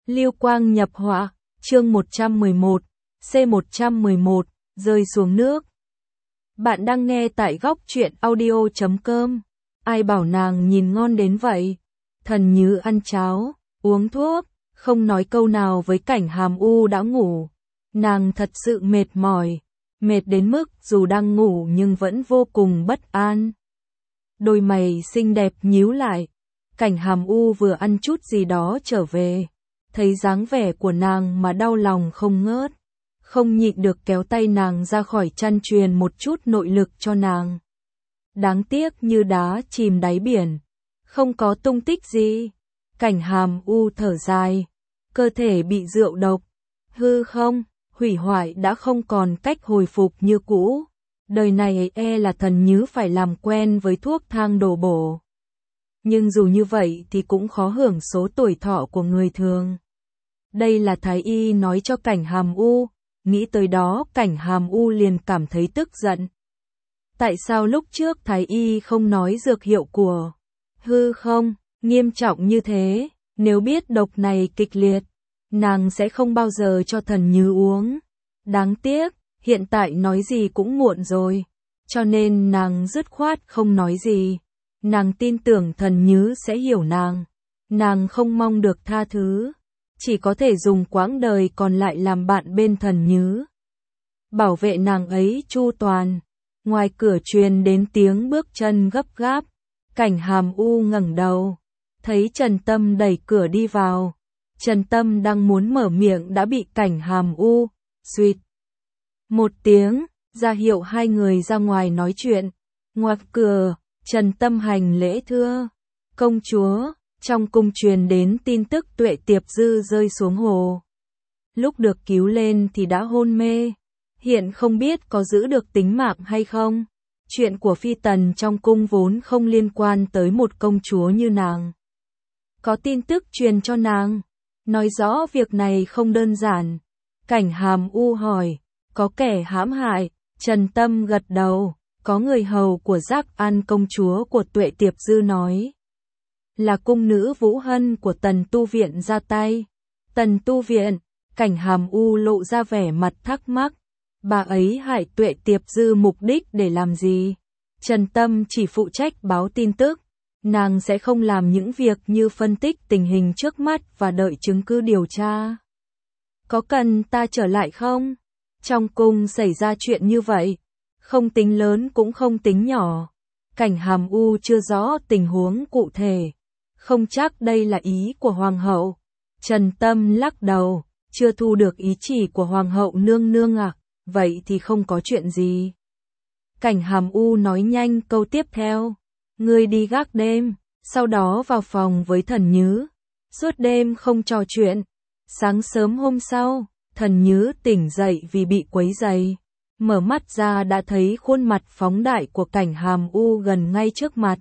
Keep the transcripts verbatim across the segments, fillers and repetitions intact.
Lưu quang nhập họa, chương một trăm mười một, C một trăm mười một, rơi xuống nước. Bạn đang nghe tại góc truyện audio chấm com. Ai bảo nàng nhìn ngon đến vậy? Thần Như ăn cháo, uống thuốc, không nói câu nào với Cảnh Hàm U đã ngủ. Nàng thật sự mệt mỏi, mệt đến mức dù đang ngủ nhưng vẫn vô cùng bất an. Đôi mày xinh đẹp nhíu lại. Cảnh Hàm U vừa ăn chút gì đó trở về, thấy dáng vẻ của nàng mà đau lòng không ngớt, không nhịn được kéo tay nàng ra khỏi chăn truyền một chút nội lực cho nàng. Đáng tiếc như đá chìm đáy biển, không có tung tích gì. Cảnh Hàm U thở dài, cơ thể bị rượu độc, hư không, hủy hoại đã không còn cách hồi phục như cũ. Đời này e là Thần Như phải làm quen với thuốc thang đổ bổ. Nhưng dù như vậy thì cũng khó hưởng số tuổi thọ của người thường. Đây là Thái Y nói cho Cảnh Hàm U, nghĩ tới đó Cảnh Hàm U liền cảm thấy tức giận. Tại sao lúc trước Thái Y không nói dược hiệu của hư không, nghiêm trọng như thế, nếu biết độc này kịch liệt, nàng sẽ không bao giờ cho Thần Như uống. Đáng tiếc, hiện tại nói gì cũng muộn rồi, cho nên nàng dứt khoát không nói gì. Nàng tin tưởng Thần Như sẽ hiểu nàng, nàng không mong được tha thứ, chỉ có thể dùng quãng đời còn lại làm bạn bên Thần Như, bảo vệ nàng ấy chu toàn. Ngoài cửa truyền đến tiếng bước chân gấp gáp, Cảnh Hàm U ngẩng đầu, thấy Trần Tâm đẩy cửa đi vào. Trần Tâm đang muốn mở miệng đã bị Cảnh Hàm U suýt một tiếng ra hiệu hai người ra ngoài nói chuyện. Ngoài cửa, Trần Tâm hành lễ thưa công chúa. Trong cung truyền đến tin tức Tuệ Tiệp Dư rơi xuống hồ, lúc được cứu lên thì đã hôn mê, hiện không biết có giữ được tính mạng hay không. Chuyện của phi tần trong cung vốn không liên quan tới một công chúa như nàng. Có tin tức truyền cho nàng, nói rõ việc này không đơn giản. Cảnh Hàm U hỏi, có kẻ hãm hại? Trần Tâm gật đầu, có người hầu của Giác An công chúa của Tuệ Tiệp Dư nói là cung nữ Vũ Hân của Tần Tu Viện ra tay. Tần Tu Viện? Cảnh Hàm U lộ ra vẻ mặt thắc mắc. Bà ấy hại Tuệ Tiệp Dư mục đích để làm gì? Trần Tâm chỉ phụ trách báo tin tức, nàng sẽ không làm những việc như phân tích tình hình trước mắt và đợi chứng cứ điều tra. Có cần ta trở lại không? Trong cung xảy ra chuyện như vậy, không tính lớn cũng không tính nhỏ. Cảnh Hàm U chưa rõ tình huống cụ thể, không chắc đây là ý của Hoàng hậu. Trần Tâm lắc đầu, chưa thu được ý chỉ của Hoàng hậu nương nương à, vậy thì không có chuyện gì. Cảnh Hàm U nói nhanh câu tiếp theo, ngươi đi gác đêm, sau đó vào phòng với Thần Như, suốt đêm không trò chuyện. Sáng sớm hôm sau, Thần Như tỉnh dậy vì bị quấy rầy, mở mắt ra đã thấy khuôn mặt phóng đại của Cảnh Hàm U gần ngay trước mặt.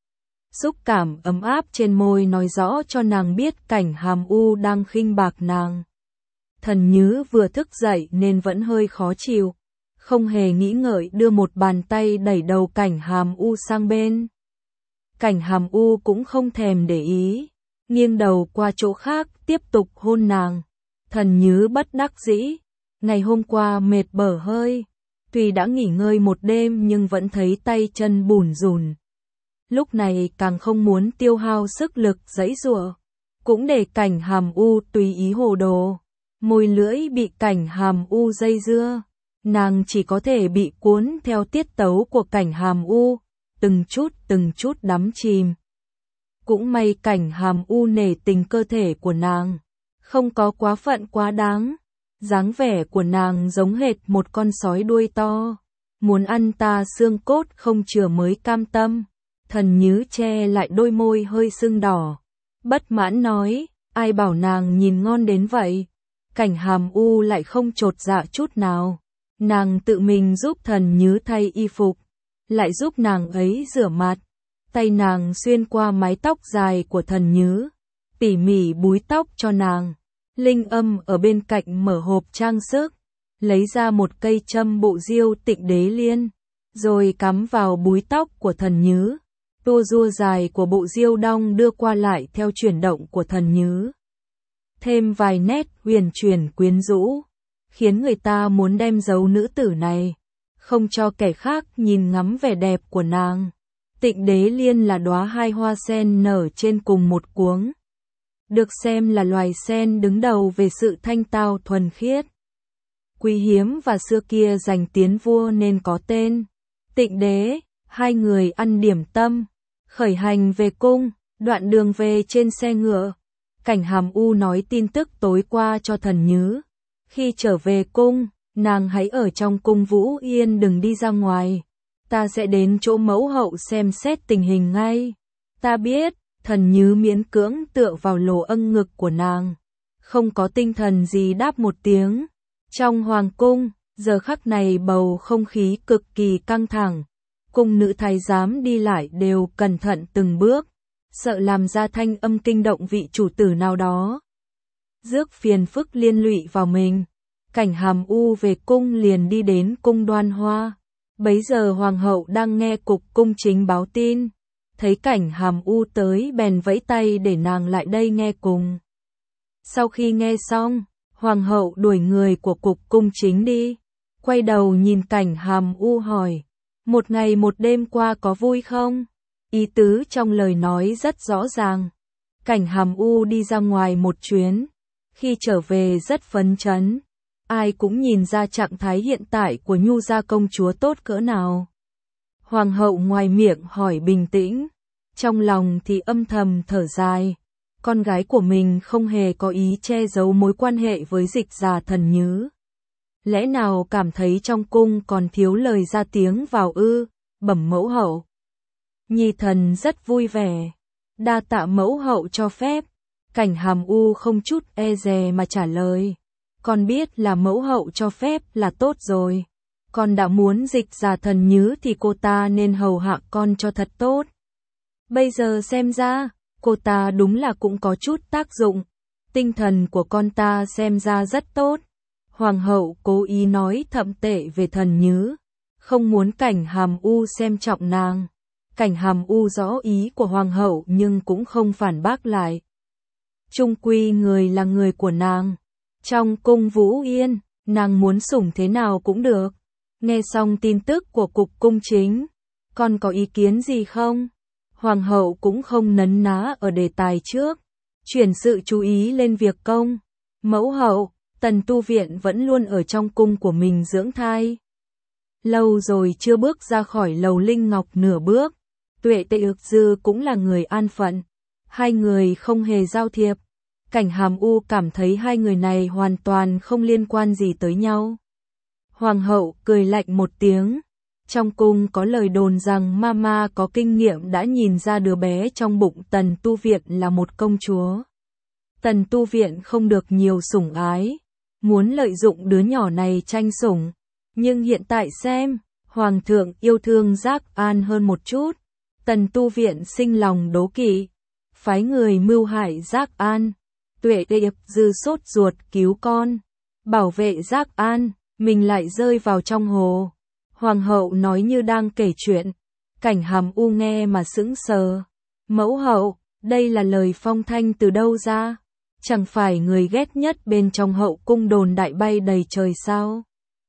Xúc cảm ấm áp trên môi nói rõ cho nàng biết Cảnh Hàm U đang khinh bạc nàng. Thần Như vừa thức dậy nên vẫn hơi khó chịu, không hề nghĩ ngợi đưa một bàn tay đẩy đầu Cảnh Hàm U sang bên. Cảnh Hàm U cũng không thèm để ý, nghiêng đầu qua chỗ khác tiếp tục hôn nàng. Thần Như bất đắc dĩ, ngày hôm qua mệt bở hơi, tuy đã nghỉ ngơi một đêm nhưng vẫn thấy tay chân bủn rủn. Lúc này càng không muốn tiêu hao sức lực giãy giụa, cũng để Cảnh Hàm U tùy ý hồ đồ. Môi lưỡi bị Cảnh Hàm U dây dưa, nàng chỉ có thể bị cuốn theo tiết tấu của Cảnh Hàm U, từng chút từng chút đắm chìm. Cũng may Cảnh Hàm U nể tình cơ thể của nàng, không có quá phận quá đáng. Dáng vẻ của nàng giống hệt một con sói đuôi to, muốn ăn ta xương cốt không chừa mới cam tâm. Thần Như che lại đôi môi hơi sưng đỏ, bất mãn nói, ai bảo nàng nhìn ngon đến vậy? Cảnh Hàm U lại không chột dạ chút nào, nàng tự mình giúp Thần Như thay y phục, lại giúp nàng ấy rửa mặt, tay nàng xuyên qua mái tóc dài của Thần Như, tỉ mỉ búi tóc cho nàng. Linh Âm ở bên cạnh mở hộp trang sức, lấy ra một cây châm bộ diêu Tịnh Đế Liên, rồi cắm vào búi tóc của Thần Như. Tua rua dài của bộ diêu đong đưa qua lại theo chuyển động của Thần Như. thêm vài nét huyền chuyển quyến rũ, khiến người ta muốn đem giấu nữ tử này, không cho kẻ khác nhìn ngắm vẻ đẹp của nàng. Tịnh Đế Liên là đóa hai hoa sen nở trên cùng một cuống, được xem là loài sen đứng đầu về sự thanh tao thuần khiết, quý hiếm và xưa kia giành tiến vua nên có tên Tịnh Đế. Hai người ăn điểm tâm, khởi hành về cung. Đoạn đường về trên xe ngựa, Cảnh Hàm U nói tin tức tối qua cho Thần Nhứ. Khi trở về cung, nàng hãy ở trong cung Vũ Yên, đừng đi ra ngoài. Ta sẽ đến chỗ mẫu hậu xem xét tình hình ngay. Ta biết. Thần Nhứ miễn cưỡng tựa vào lỗ âng ngực của nàng, không có tinh thần gì đáp một tiếng. Trong hoàng cung, giờ khắc này bầu không khí cực kỳ căng thẳng. Cung nữ thái giám đi lại đều cẩn thận từng bước, sợ làm ra thanh âm kinh động vị chủ tử nào đó, rước phiền phức liên lụy vào mình. Cảnh Hàm U về cung liền đi đến cung Đoan Hoa. Bấy giờ hoàng hậu đang nghe cục cung chính báo tin, thấy Cảnh Hàm U tới bèn vẫy tay để nàng lại đây nghe cùng. Sau khi nghe xong, hoàng hậu đuổi người của cục cung chính đi, quay đầu nhìn Cảnh Hàm U hỏi: một ngày một đêm qua có vui không? Ý tứ trong lời nói rất rõ ràng. Cảnh Hàm U đi ra ngoài một chuyến, khi trở về rất phấn chấn. Ai cũng nhìn ra trạng thái hiện tại của Nhu gia công chúa tốt cỡ nào. Hoàng hậu ngoài miệng hỏi bình tĩnh, trong lòng thì âm thầm thở dài. Con gái của mình không hề có ý che giấu mối quan hệ với Dịch Già Thần Nhứ. Lẽ nào cảm thấy trong cung còn thiếu lời ra tiếng vào ư? Bẩm mẫu hậu. Nhi thần rất vui vẻ. Đa tạ mẫu hậu cho phép. Cảnh Hàm U không chút e dè mà trả lời. Con biết là mẫu hậu cho phép là tốt rồi. Con đã muốn Dịch Già Thần Nhứ thì cô ta nên hầu hạ con cho thật tốt. Bây giờ xem ra, cô ta đúng là cũng có chút tác dụng. Tinh thần của con ta xem ra rất tốt. Hoàng hậu cố ý nói thậm tệ về Thần Nhứ, không muốn Cảnh Hàm U xem trọng nàng. Cảnh Hàm U rõ ý của hoàng hậu nhưng cũng không phản bác lại. Chung quy người là người của nàng. Trong cung Vũ Yên, nàng muốn sủng thế nào cũng được. Nghe xong tin tức của cục cung chính, con có ý kiến gì không? Hoàng hậu cũng không nấn ná ở đề tài trước, chuyển sự chú ý lên việc công. Mẫu hậu, Tần Tu Viện vẫn luôn ở trong cung của mình dưỡng thai. Lâu rồi chưa bước ra khỏi lầu Linh Ngọc nửa bước. Tuệ Tệ Ược Dư cũng là người an phận. Hai người không hề giao thiệp. Cảnh Hàm U cảm thấy hai người này hoàn toàn không liên quan gì tới nhau. Hoàng hậu cười lạnh một tiếng. Trong cung có lời đồn rằng Mama có kinh nghiệm đã nhìn ra đứa bé trong bụng Tần Tu Viện là một công chúa. Tần Tu Viện không được nhiều sủng ái, muốn lợi dụng đứa nhỏ này tranh sủng. Nhưng hiện tại xem, Hoàng thượng yêu thương Giác An hơn một chút. Tần Tu Viện sinh lòng đố kỵ, phái người mưu hại Giác An. Tuệ Điệp Dư sốt ruột cứu con, bảo vệ Giác An, mình lại rơi vào trong hồ. Hoàng hậu nói như đang kể chuyện. Cảnh Hàm U nghe mà sững sờ. Mẫu hậu, đây là lời phong thanh từ đâu ra? Chẳng phải người ghét nhất bên trong hậu cung đồn đại bay đầy trời sao?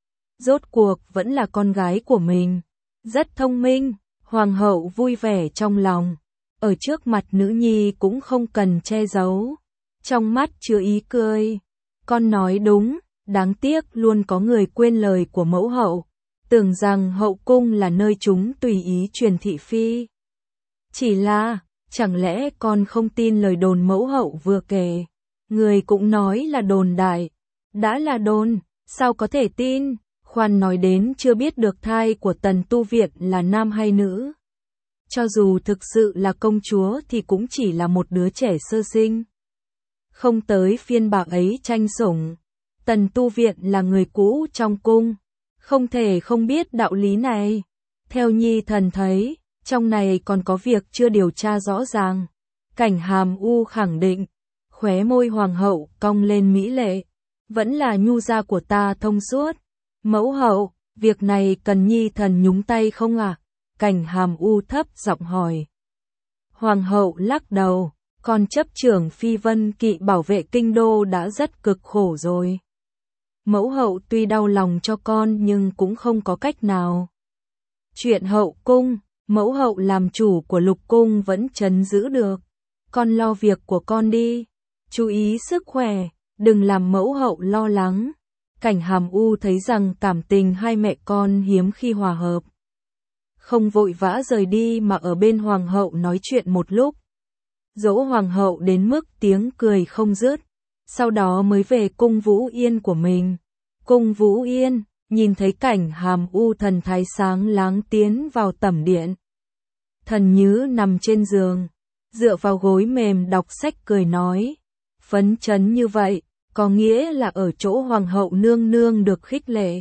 Rốt cuộc vẫn là con gái của mình. Rất thông minh, hoàng hậu vui vẻ trong lòng. Ở trước mặt nữ nhi cũng không cần che giấu. Trong mắt chứa ý cười. Con nói đúng, đáng tiếc luôn có người quên lời của mẫu hậu. Tưởng rằng hậu cung là nơi chúng tùy ý truyền thị phi. Chỉ là, chẳng lẽ con không tin lời đồn mẫu hậu vừa kể? Người cũng nói là đồn đại. Đã là đồn, sao có thể tin? Khoan nói đến chưa biết được thai của Tần Tu Viện là nam hay nữ. Cho dù thực sự là công chúa thì cũng chỉ là một đứa trẻ sơ sinh. Không tới phiên bà ấy tranh sủng. Tần Tu Viện là người cũ trong cung, không thể không biết đạo lý này. Theo nhi thần thấy, trong này còn có việc chưa điều tra rõ ràng. Cảnh Hàm U khẳng định, khóe môi hoàng hậu cong lên mỹ lệ. Vẫn là Nhu gia của ta thông suốt. Mẫu hậu, việc này cần nhi thần nhúng tay không ạ? À? Cảnh Hàm U thấp giọng hỏi. Hoàng hậu lắc đầu, Con chấp trưởng Phi Vân Kỵ bảo vệ kinh đô đã rất cực khổ rồi. Mẫu hậu tuy đau lòng cho con nhưng cũng không có cách nào. Chuyện hậu cung, mẫu hậu làm chủ của lục cung vẫn trấn giữ được. Con lo việc của con đi, chú ý sức khỏe, đừng làm mẫu hậu lo lắng. Cảnh Hàm U thấy rằng cảm tình hai mẹ con hiếm khi hòa hợp. Không vội vã rời đi mà ở bên hoàng hậu nói chuyện một lúc. Dỗ hoàng hậu đến mức tiếng cười không dứt. Sau đó mới về cung Vũ Yên của mình. Cung Vũ Yên, nhìn thấy Cảnh Hàm U thần thái sáng láng tiến vào tẩm điện. Thần Nhứ nằm trên giường, dựa vào gối mềm đọc sách cười nói. Phấn chấn như vậy, có nghĩa là ở chỗ hoàng hậu nương nương được khích lệ.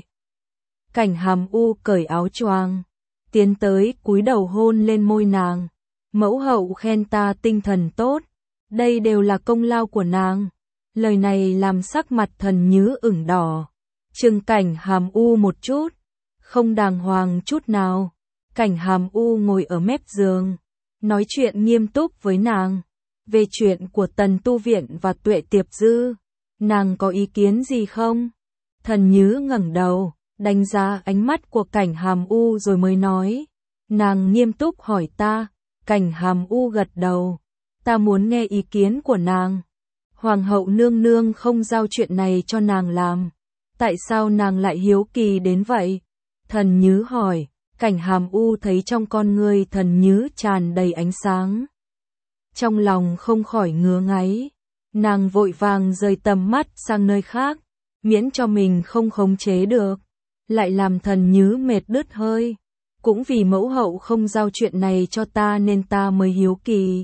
Cảnh Hàm U cởi áo choàng, tiến tới cúi đầu hôn lên môi nàng. Mẫu hậu khen ta tinh thần tốt, đây đều là công lao của nàng. Lời này làm sắc mặt Thần Nhứ ửng đỏ. Trừng Cảnh Hàm U một chút, không đàng hoàng chút nào. Cảnh Hàm U ngồi ở mép giường, nói chuyện nghiêm túc với nàng. Về chuyện của Tần Tu Viện và Tuệ Tiệp Dư, nàng có ý kiến gì không? Thần Nhứ ngẩng đầu, đánh giá ánh mắt của Cảnh Hàm U rồi mới nói. Nàng nghiêm túc hỏi ta. Cảnh Hàm U gật đầu. Ta muốn nghe ý kiến của nàng. Hoàng hậu nương nương không giao chuyện này cho nàng làm. Tại sao nàng lại hiếu kỳ đến vậy? Thần Nhứ hỏi. Cảnh Hàm U thấy trong con ngươi Thần Nhứ tràn đầy ánh sáng. Trong lòng không khỏi ngứa ngáy. Nàng vội vàng rời tầm mắt sang nơi khác, miễn cho mình không khống chế được. Lại làm Thần Nhứ mệt đứt hơi. Cũng vì mẫu hậu không giao chuyện này cho ta nên ta mới hiếu kỳ.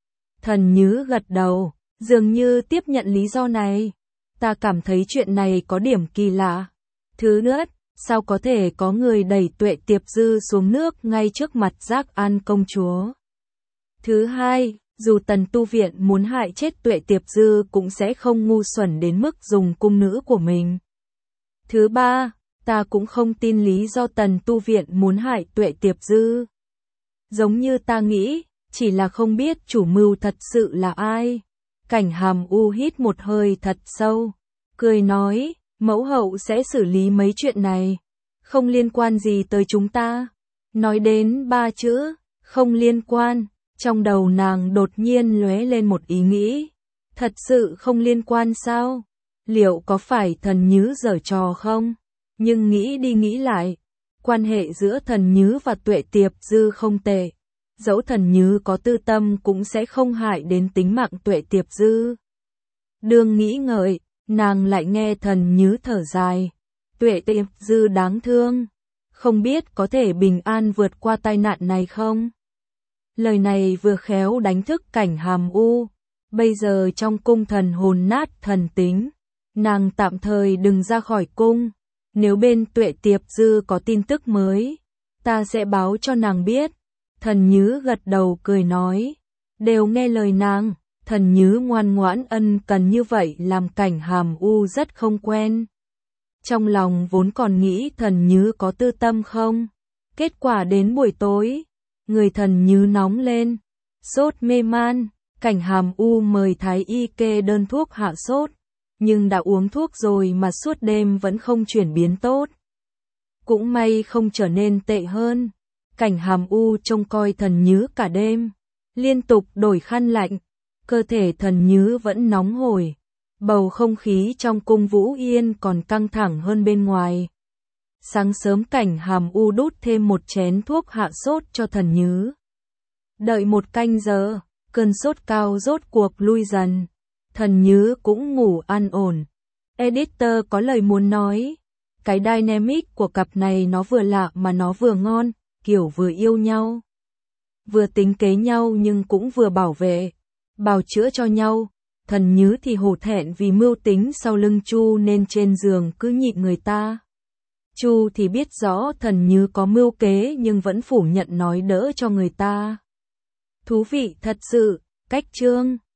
Thần Nhứ gật đầu, dường như tiếp nhận lý do này. Ta cảm thấy chuyện này có điểm kỳ lạ. Thứ nhất, sao có thể có người đẩy Tuệ Tiệp Dư xuống nước ngay trước mặt Giác An công chúa? Thứ hai, dù Tần Tu Viện muốn hại chết Tuệ Tiệp Dư cũng sẽ không ngu xuẩn đến mức dùng cung nữ của mình. Thứ ba, ta cũng không tin lý do Tần Tu Viện muốn hại Tuệ Tiệp Dư. Giống như ta nghĩ, chỉ là không biết chủ mưu thật sự là ai. Cảnh Hàm U hít một hơi thật sâu, cười nói, mẫu hậu sẽ xử lý mấy chuyện này, không liên quan gì tới chúng ta. Nói đến ba chữ, không liên quan, trong đầu nàng đột nhiên lóe lên một ý nghĩ. Thật sự không liên quan sao? Liệu có phải Thần Nhứ giở trò không? Nhưng nghĩ đi nghĩ lại, quan hệ giữa Thần Nhứ và Tuệ Tiệp Dư không tệ. Dẫu Thần Nhứ có tư tâm cũng sẽ không hại đến tính mạng Tuệ Tiệp Dư. Đương nghĩ ngợi, nàng lại nghe Thần Nhứ thở dài. Tuệ Tiệp Dư đáng thương, không biết có thể bình an vượt qua tai nạn này không? Lời này vừa khéo đánh thức Cảnh Hàm U. Bây giờ trong cung thần hồn nát thần tính, nàng tạm thời đừng ra khỏi cung. Nếu bên Tuệ Tiệp Dư có tin tức mới, ta sẽ báo cho nàng biết. Thần Nhứ gật đầu cười nói, đều nghe lời nàng. Thần Nhứ ngoan ngoãn ân cần như vậy làm Cảnh Hàm U rất không quen. Trong lòng vốn còn nghĩ Thần Nhứ có tư tâm không. Kết quả đến buổi tối, người Thần Nhứ nóng lên, sốt mê man. Cảnh Hàm U mời thái y kê đơn thuốc hạ sốt, nhưng đã uống thuốc rồi mà suốt đêm vẫn không chuyển biến tốt. Cũng may không trở nên tệ hơn. Cảnh Hàm U trông coi Thần Nhứ cả đêm, liên tục đổi khăn lạnh, cơ thể Thần Nhứ vẫn nóng hổi. Bầu không khí trong cung Vũ Yên còn căng thẳng hơn bên ngoài. Sáng sớm Cảnh Hàm U đút thêm một chén thuốc hạ sốt cho Thần Nhứ. Đợi một canh giờ, cơn sốt cao rốt cuộc lui dần. Thần Nhứ cũng ngủ an ổn. Editor có lời muốn nói. Cái dynamic của cặp này nó vừa lạ mà nó vừa ngon, kiểu vừa yêu nhau. Vừa tính kế nhau nhưng cũng vừa bảo vệ, bào chữa cho nhau. Thần Nhứ thì hổ thẹn vì mưu tính sau lưng Chu nên trên giường cứ nhịn người ta. Chu thì biết rõ Thần Nhứ có mưu kế nhưng vẫn phủ nhận nói đỡ cho người ta. Thú vị thật sự, cách chương.